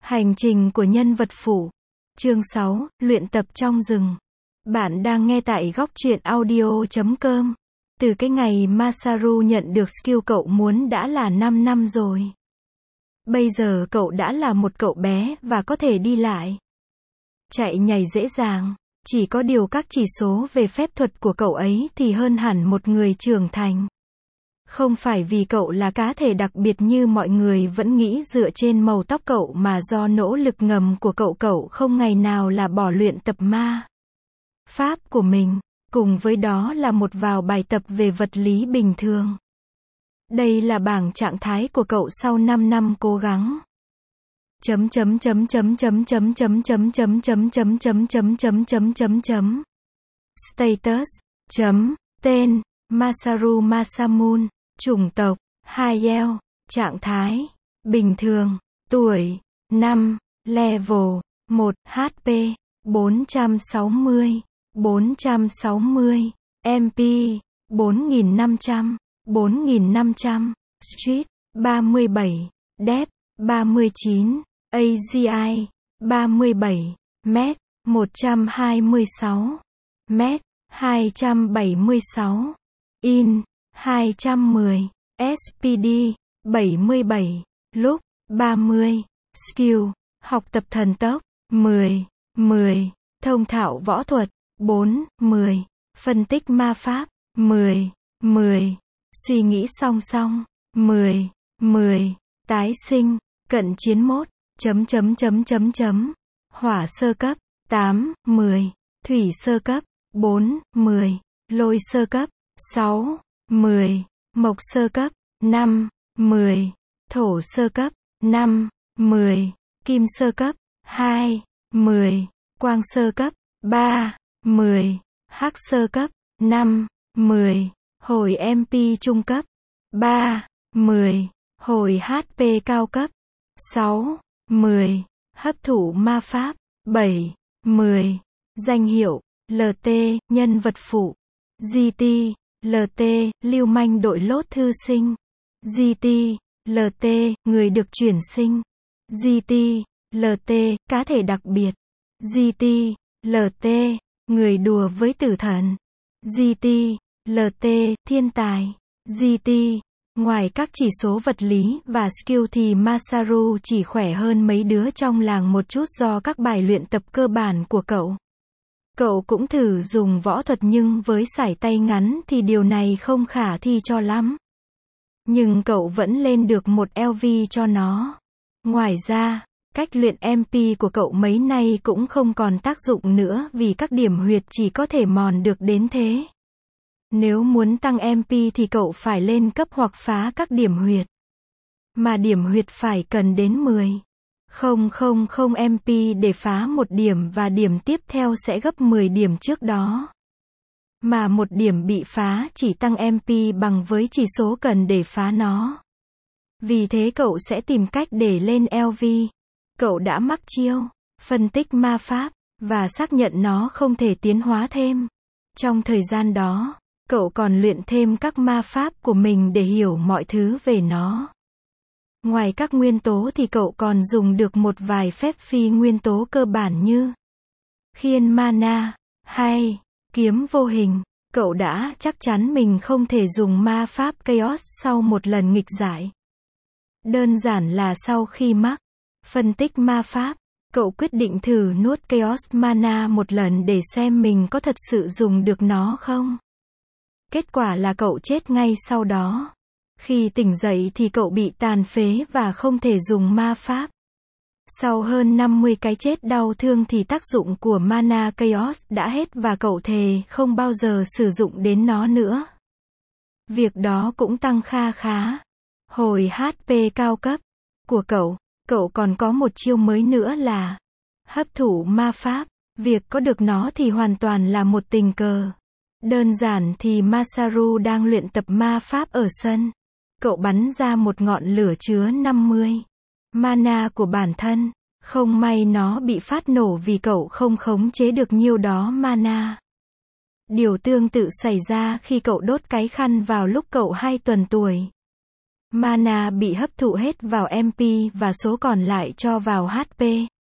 Hành trình của nhân vật phụ. Chương 6, luyện tập trong rừng. Bạn đang nghe tại góc truyện audio.com. Từ cái ngày Masaru nhận được skill cậu muốn đã là 5 năm rồi. Bây giờ cậu đã là một cậu bé và có thể đi lại. Chạy nhảy dễ dàng. Chỉ có điều các chỉ số về phép thuật của cậu ấy thì hơn hẳn một người trưởng thành. Không phải vì cậu là cá thể đặc biệt như mọi người vẫn nghĩ dựa trên màu tóc cậu mà do nỗ lực ngầm của cậu không ngày nào là bỏ luyện tập ma pháp của mình, cùng với đó là một vài bài tập về vật lý bình thường. Đây là bảng trạng thái của cậu sau 5 năm cố gắng. Status. Tên Masaru Masamune. Chủng tộc Hayel. Trạng thái bình thường. Tuổi 5. Level 1. HP 460. MP 4500. 4500. Street 37. Depth 39. AGI 37. Mét 126. Mét 276. In 210. SPD 77. Lúc 30. Skill học tập thần tốc 10. Thông thạo võ thuật 4. Phân tích ma pháp 10. Suy nghĩ song song 10. Tái sinh cận chiến mốt hỏa sơ cấp 8. Thủy sơ cấp 4. Lôi sơ cấp 6. Mộc sơ cấp 5. Thổ sơ cấp 5. Kim sơ cấp 2. Quang sơ cấp 3. Hắc sơ cấp 5. Hồi MP trung cấp 3. Hồi HP cao cấp 6. Hấp thụ ma pháp 7. Danh hiệu LT, nhân vật phụ. GT, LT, lưu manh đội lốt thư sinh. GT, LT, người được chuyển sinh. GT, LT, cá thể đặc biệt. GT, LT, người đùa với tử thần. GT, LT, thiên tài. GT. Ngoài các chỉ số vật lý và skill thì Masaru chỉ khỏe hơn mấy đứa trong làng một chút do các bài luyện tập cơ bản của cậu. Cậu cũng thử dùng võ thuật nhưng với sải tay ngắn thì điều này không khả thi cho lắm. Nhưng cậu vẫn lên được một LV cho nó. Ngoài ra, cách luyện MP của cậu mấy nay cũng không còn tác dụng nữa vì các điểm huyệt chỉ có thể mòn được đến thế. Nếu muốn tăng MP thì cậu phải lên cấp hoặc phá các điểm huyệt. Mà điểm huyệt phải cần đến 10,000 MP để phá một điểm và điểm tiếp theo sẽ gấp 10 điểm trước đó. Mà một điểm bị phá chỉ tăng MP bằng với chỉ số cần để phá nó. Vì thế cậu sẽ tìm cách để lên LV. Cậu đã mắc chiêu phân tích ma pháp và xác nhận nó không thể tiến hóa thêm. Trong thời gian đó, cậu còn luyện thêm các ma pháp của mình để hiểu mọi thứ về nó. Ngoài các nguyên tố thì cậu còn dùng được một vài phép phi nguyên tố cơ bản như khiên mana hay kiếm vô hình. Cậu đã chắc chắn mình không thể dùng ma pháp Chaos sau một lần nghịch giải. Đơn giản là sau khi mắc phân tích ma pháp, cậu quyết định thử nuốt Chaos mana một lần để xem mình có thật sự dùng được nó không. Kết quả là cậu chết ngay sau đó. Khi tỉnh dậy thì cậu bị tàn phế và không thể dùng ma pháp. Sau hơn 50 cái chết đau thương thì tác dụng của mana Chaos đã hết và cậu thề không bao giờ sử dụng đến nó nữa. Việc đó cũng tăng kha khá hồi HP cao cấp của cậu. Cậu còn có một chiêu mới nữa là hấp thụ ma pháp. Việc có được nó thì hoàn toàn là một tình cờ. Đơn giản thì Masaru đang luyện tập ma pháp ở sân. Cậu bắn ra một ngọn lửa chứa 50 mana của bản thân. Không may nó bị phát nổ vì cậu không khống chế được nhiêu đó mana. Điều tương tự xảy ra khi cậu đốt cái khăn vào lúc cậu 2 tuần tuổi. Mana bị hấp thụ hết vào MP và số còn lại cho vào HP.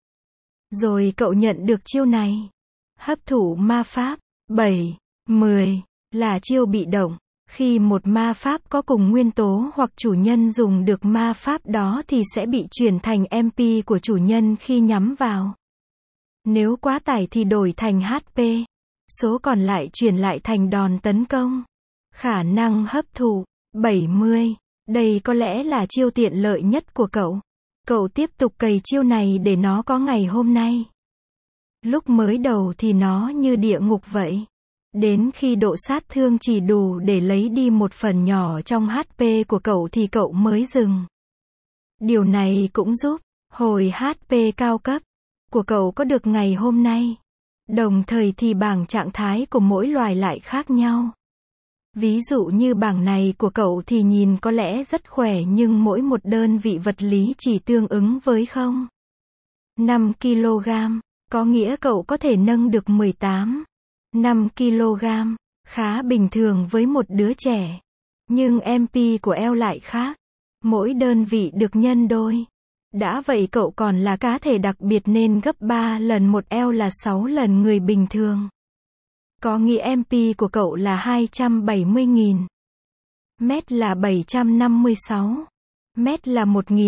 Rồi cậu nhận được chiêu này. Hấp thụ ma pháp. 7, 10 là chiêu bị động. Khi một ma pháp có cùng nguyên tố hoặc chủ nhân dùng được ma pháp đó thì sẽ bị chuyển thành MP của chủ nhân khi nhắm vào. Nếu quá tải thì đổi thành HP. Số còn lại chuyển lại thành đòn tấn công. Khả năng hấp thụ. 70. Đây có lẽ là chiêu tiện lợi nhất của cậu. Cậu tiếp tục cày chiêu này để nó có ngày hôm nay. Lúc mới đầu thì nó như địa ngục vậy. Đến khi độ sát thương chỉ đủ để lấy đi một phần nhỏ trong HP của cậu thì cậu mới dừng. Điều này cũng giúp hồi HP cao cấp của cậu có được ngày hôm nay. Đồng thời thì bảng trạng thái của mỗi loài lại khác nhau. Ví dụ như bảng này của cậu thì nhìn có lẽ rất khỏe nhưng mỗi một đơn vị vật lý chỉ tương ứng với 5 kg. Có nghĩa cậu có thể nâng được 5 kg. Khá bình thường với một đứa trẻ. Nhưng MP của eo lại khác. Mỗi đơn vị được nhân đôi. Đã vậy cậu còn là cá thể đặc biệt nên gấp 3 lần một eo là 6 lần người bình thường. Có nghĩa MP của cậu là 270.000. Mét là 756. Mét là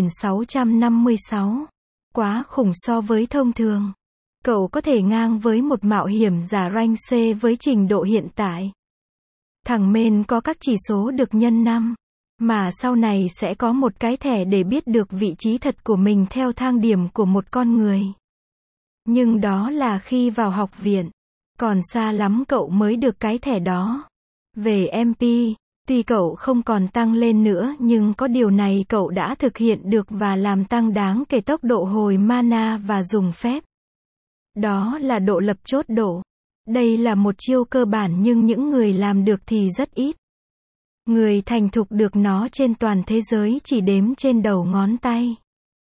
1656. Quá khủng so với thông thường. Cậu có thể ngang với một mạo hiểm giả rank C với trình độ hiện tại. Thằng main có các chỉ số được nhân 5. Mà sau này sẽ có một cái thẻ để biết được vị trí thật của mình theo thang điểm của một con người. Nhưng đó là khi vào học viện. Còn xa lắm cậu mới được cái thẻ đó. Về MP, tuy cậu không còn tăng lên nữa nhưng có điều này cậu đã thực hiện được và làm tăng đáng kể tốc độ hồi mana và dùng phép. Đó là độ lập chốt độ. Đây là một chiêu cơ bản nhưng những người làm được thì rất ít. Người thành thục được nó trên toàn thế giới chỉ đếm trên đầu ngón tay.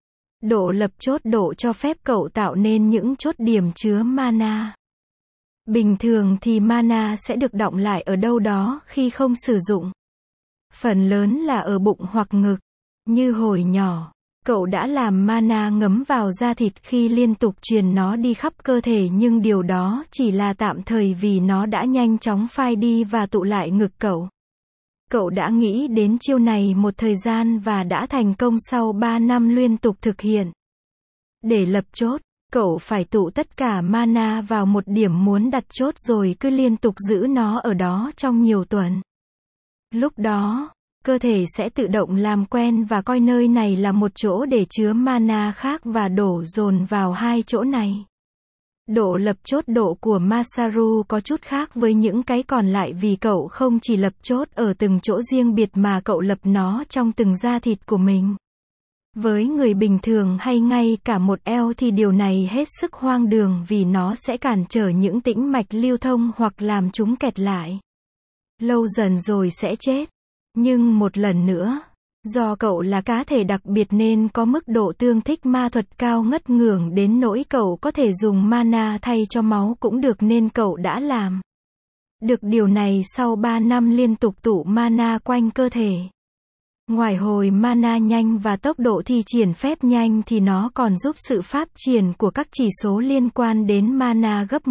Độ lập chốt độ cho phép cậu tạo nên những chốt điểm chứa mana. Bình thường thì mana sẽ được đọng lại ở đâu đó khi không sử dụng. Phần lớn là ở bụng hoặc ngực. Như hồi nhỏ, cậu đã làm mana ngấm vào da thịt khi liên tục truyền nó đi khắp cơ thể nhưng điều đó chỉ là tạm thời vì nó đã nhanh chóng phai đi và tụ lại ngực cậu. Cậu đã nghĩ đến chiêu này một thời gian và đã thành công sau 3 năm liên tục thực hiện. Để lập chốt, cậu phải tụ tất cả mana vào một điểm muốn đặt chốt rồi cứ liên tục giữ nó ở đó trong nhiều tuần. Lúc đó, cơ thể sẽ tự động làm quen và coi nơi này là một chỗ để chứa mana khác và đổ dồn vào hai chỗ này. Độ lập chốt độ của Masaru có chút khác với những cái còn lại vì cậu không chỉ lập chốt ở từng chỗ riêng biệt mà cậu lập nó trong từng da thịt của mình. Với người bình thường hay ngay cả một eo thì điều này hết sức hoang đường vì nó sẽ cản trở những tĩnh mạch lưu thông hoặc làm chúng kẹt lại. Lâu dần rồi sẽ chết. Nhưng một lần nữa, do cậu là cá thể đặc biệt nên có mức độ tương thích ma thuật cao ngất ngưởng đến nỗi cậu có thể dùng mana thay cho máu cũng được nên cậu đã làm được điều này sau 3 năm liên tục tụ mana quanh cơ thể. Ngoài hồi mana nhanh và tốc độ thi triển phép nhanh thì nó còn giúp sự phát triển của các chỉ số liên quan đến mana gấp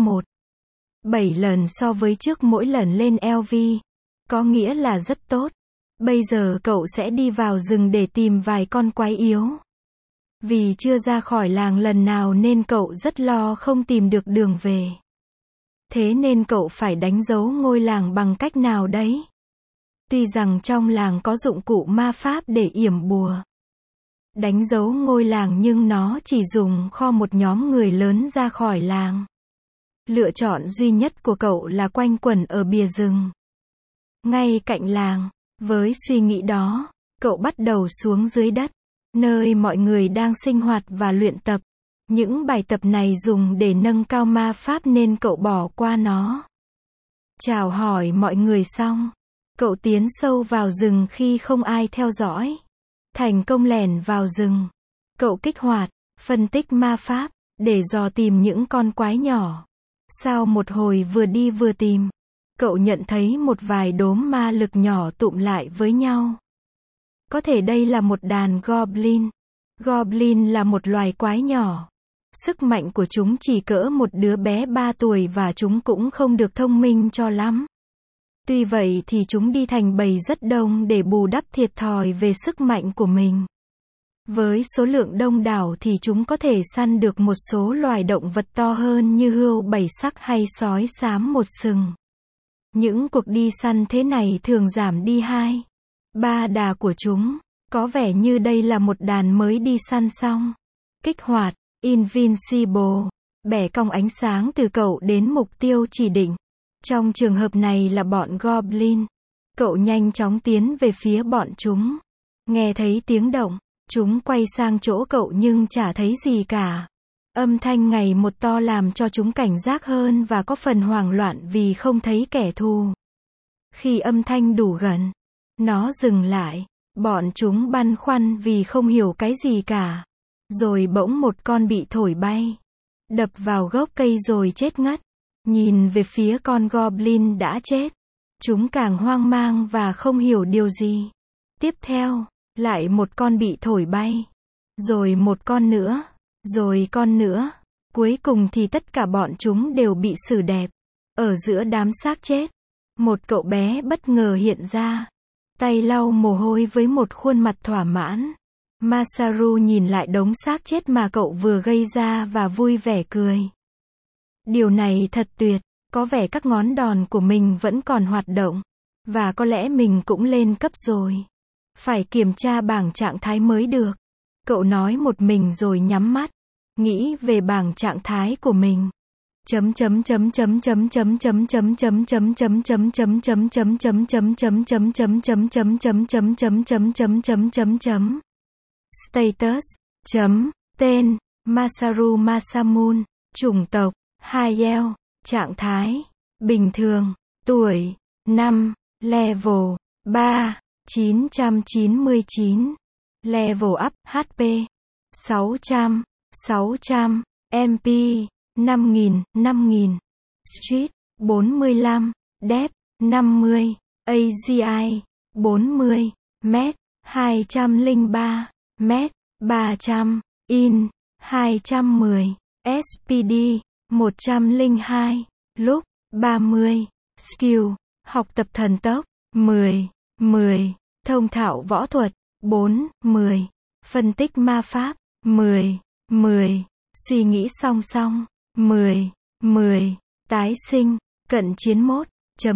7 lần so với trước mỗi lần lên LV. Có nghĩa là rất tốt. Bây giờ cậu sẽ đi vào rừng để tìm vài con quái yếu. Vì chưa ra khỏi làng lần nào nên cậu rất lo không tìm được đường về. Thế nên cậu phải đánh dấu ngôi làng bằng cách nào đấy. Tuy rằng trong làng có dụng cụ ma pháp để yểm bùa. Đánh dấu ngôi làng nhưng nó chỉ dùng kho một nhóm người lớn ra khỏi làng. Lựa chọn duy nhất của cậu là quanh quẩn ở bìa rừng. Ngay cạnh làng. Với suy nghĩ đó, cậu bắt đầu xuống dưới đất, nơi mọi người đang sinh hoạt và luyện tập. Những bài tập này dùng để nâng cao ma pháp nên cậu bỏ qua nó. Chào hỏi mọi người xong, cậu tiến sâu vào rừng khi không ai theo dõi. Thành công lẻn vào rừng. Cậu kích hoạt, phân tích ma pháp, để dò tìm những con quái nhỏ. Sau một hồi vừa đi vừa tìm, cậu nhận thấy một vài đốm ma lực nhỏ tụm lại với nhau. Có thể đây là một đàn goblin. Goblin là một loài quái nhỏ. Sức mạnh của chúng chỉ cỡ một đứa bé 3 tuổi và chúng cũng không được thông minh cho lắm. Tuy vậy thì chúng đi thành bầy rất đông để bù đắp thiệt thòi về sức mạnh của mình. Với số lượng đông đảo thì chúng có thể săn được một số loài động vật to hơn như hươu 7 sắc hay sói xám 1 sừng. Những cuộc đi săn thế này thường giảm đi 2-3 đà của chúng. Có vẻ như đây là một đàn mới đi săn xong. Kích hoạt Invincible. Bẻ cong ánh sáng từ cậu đến mục tiêu chỉ định. Trong trường hợp này là bọn Goblin. Cậu nhanh chóng tiến về phía bọn chúng. Nghe thấy tiếng động, chúng quay sang chỗ cậu nhưng chả thấy gì cả. Âm thanh ngày một to làm cho chúng cảnh giác hơn và có phần hoảng loạn vì không thấy kẻ thù. Khi âm thanh đủ gần, nó dừng lại. Bọn chúng băn khoăn vì không hiểu cái gì cả. Rồi bỗng một con bị thổi bay. Đập vào gốc cây rồi chết ngất. Nhìn về phía con Goblin đã chết. Chúng càng hoang mang và không hiểu điều gì. Tiếp theo, lại một con bị thổi bay. Rồi một con nữa. Rồi con nữa. Cuối cùng thì tất cả bọn chúng đều bị xử đẹp. Ở giữa đám xác chết, một cậu bé bất ngờ hiện ra. Tay lau mồ hôi với một khuôn mặt thỏa mãn. Masaru nhìn lại đống xác chết mà cậu vừa gây ra và vui vẻ cười. Điều này thật tuyệt, có vẻ các ngón đòn của mình vẫn còn hoạt động. Và có lẽ mình cũng lên cấp rồi. Phải kiểm tra bảng trạng thái mới được. Cậu nói một mình rồi nhắm mắt. Nghĩ về bảng trạng thái của mình. Status. Tên. Masaru Masamune. Chủng tộc. Hayel. Trạng thái. Bình thường. Tuổi. 5. Level. 3. 999. Level up. HP. 600. 600. MP. 5000, 5000. Street. 45. Depth. 50. AGI. 40. Mét. 203. Mét. 300. In. 210. SPD. 102. Lúc. 30. Skill. Học tập thần tốc. 10. 10. Thông thạo võ thuật. 4. 10. Phân tích ma pháp. 10. 10. Suy nghĩ song song. 10. 10. Tái sinh. Cận chiến mốt.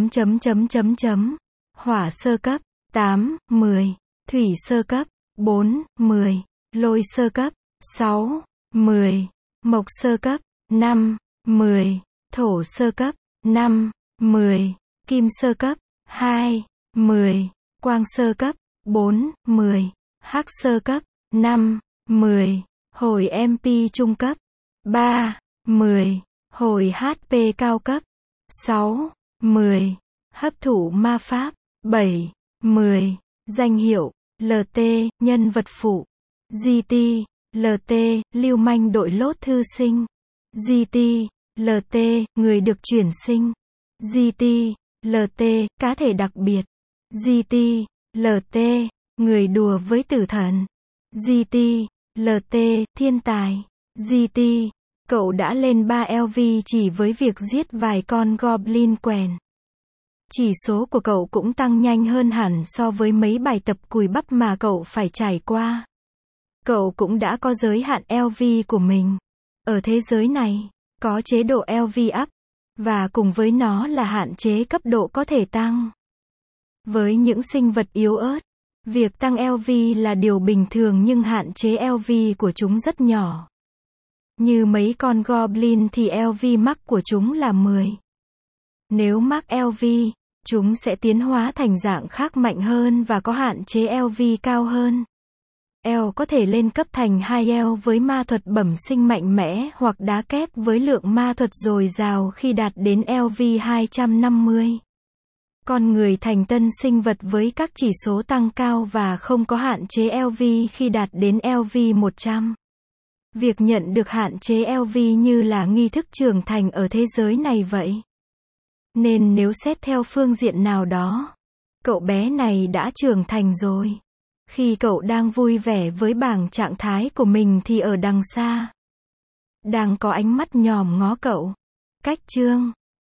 Hỏa sơ cấp. 8. 10. Thủy sơ cấp. 4. 10. Lôi sơ cấp. 6. 10. Mộc sơ cấp. 5. 10. Thổ sơ cấp. 5. 10. Kim sơ cấp. 2. 10. Quang sơ cấp. 4. 10. Hắc sơ cấp. 5. 10. Hồi MP trung cấp. 3. 10. Hồi HP cao cấp. 6. 10. Hấp thụ ma pháp. 7. 10. Danh hiệu. LT, nhân vật phụ. GT. LT, lưu manh đội lốt thư sinh. GT. LT, người được chuyển sinh. GT. LT, cá thể đặc biệt. GT. LT, người đùa với tử thần. GT. LT, thiên tài. GT. Cậu đã lên 3 LV chỉ với việc giết vài con Goblin quèn. Chỉ số của cậu cũng tăng nhanh hơn hẳn so với mấy bài tập cùi bắp mà cậu phải trải qua. Cậu cũng đã có giới hạn LV của mình. Ở thế giới này, có chế độ LV up, và cùng với nó là hạn chế cấp độ có thể tăng. Với những sinh vật yếu ớt, việc tăng LV là điều bình thường nhưng hạn chế LV của chúng rất nhỏ. Như mấy con Goblin thì LV max của chúng là 10. Nếu max LV, chúng sẽ tiến hóa thành dạng khác mạnh hơn và có hạn chế LV cao hơn. L có thể lên cấp thành 2L với ma thuật bẩm sinh mạnh mẽ hoặc đá kép với lượng ma thuật dồi dào khi đạt đến LV 250. Con người thành tân sinh vật với các chỉ số tăng cao và không có hạn chế LV khi đạt đến LV 100. Việc nhận được hạn chế LV như là nghi thức trưởng thành ở thế giới này vậy. Nên nếu xét theo phương diện nào đó, cậu bé này đã trưởng thành rồi. Khi cậu đang vui vẻ với bảng trạng thái của mình thì ở đằng xa, đang có ánh mắt nhòm ngó cậu. Cách chương